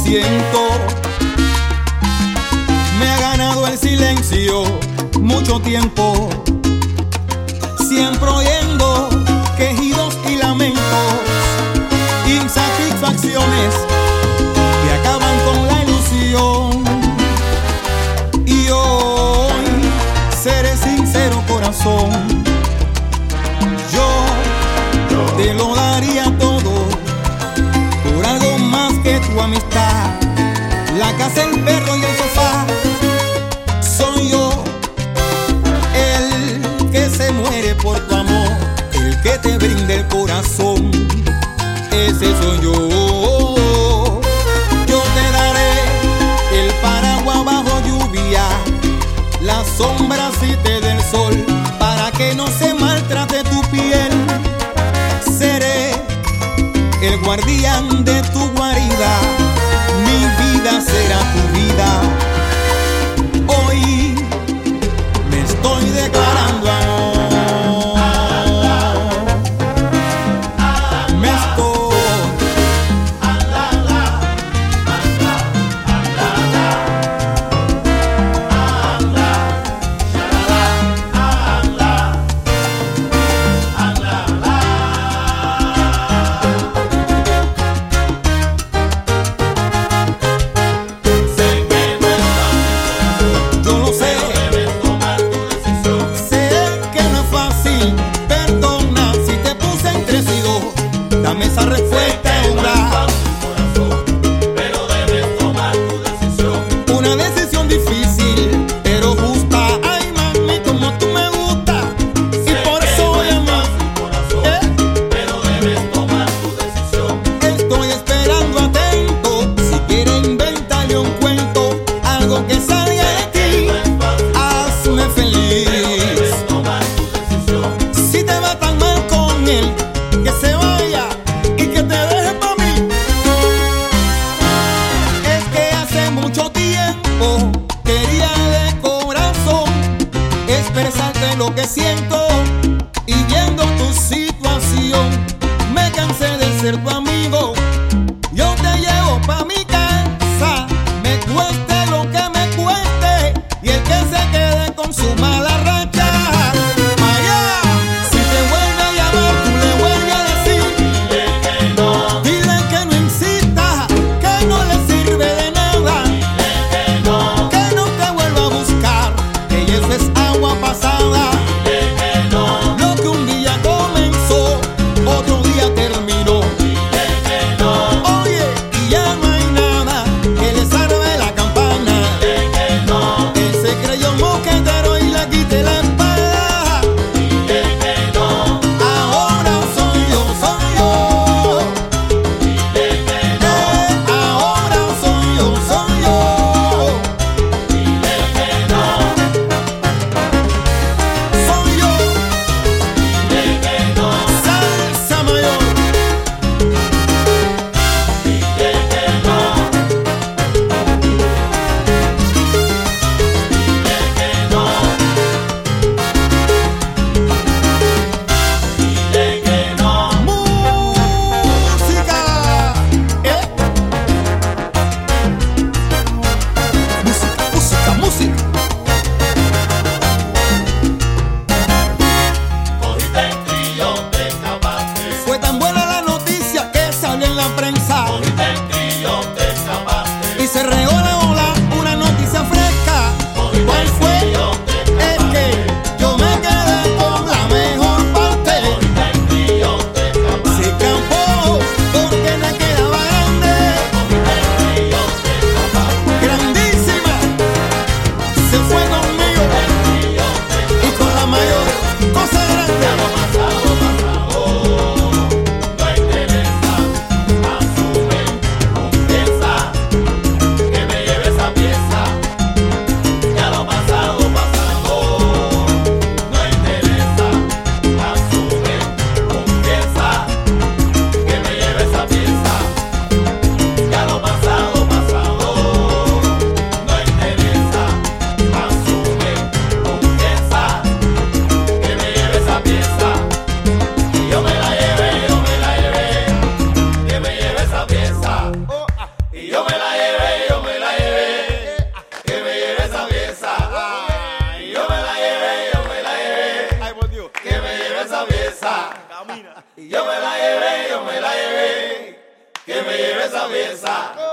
siento. Me ha ganado el silencio mucho tiempo, siempre oyendo quejidos y lamentos, insatisfacciones que acaban con la ilusión. Y hoy seré sincero, corazón, yo te lo daría todo por algo más que tu amistad. La casa, el perro y el sofá. Soy yo el que se muere por tu amor, el que te brinda el corazón. Ese soy yo. Yo te daré el paraguas bajo lluvia, la sombra si te del sol, para que no se maltrate tu piel. Seré el guardián de tu guarida, mi vida será tu vida. Hoy me estoy declarando amor. Me estoy dame esa respuesta ahora. Pero debes tomar tu decisión. Una decisión difícil, pero justa. Ay, mami, como tú me gustas. Y por eso voy a mí. Pero debes tomar tu decisión. Estoy esperando atento. Si quieres inventarle un cuento, algo que salga de ti, hazme feliz. Debes tomar tu decisión. Si te va tan mal con él, que se vaya y que te deje pa' mí. Es que hace mucho tiempo quería de corazón expresarte lo que siento, y viendo tu situación me cansé de ser tu amigo. Yo te llevo pa' mi casa, me cueste lo que me cueste, y el que se quede con su mala racha, vaya. Si te vuelve a llamar, tú le vuelves a decir, Dile que no. dile que no insista, que no le sirve de nada, Dile que no. que no te vuelva a buscar, que eso es agua pasada. Dile que no. Lo que un día comenzó, otro día terminó. Dile que no. esa pieza. Camina. Y yo me la llevé, que me lleve esa pieza.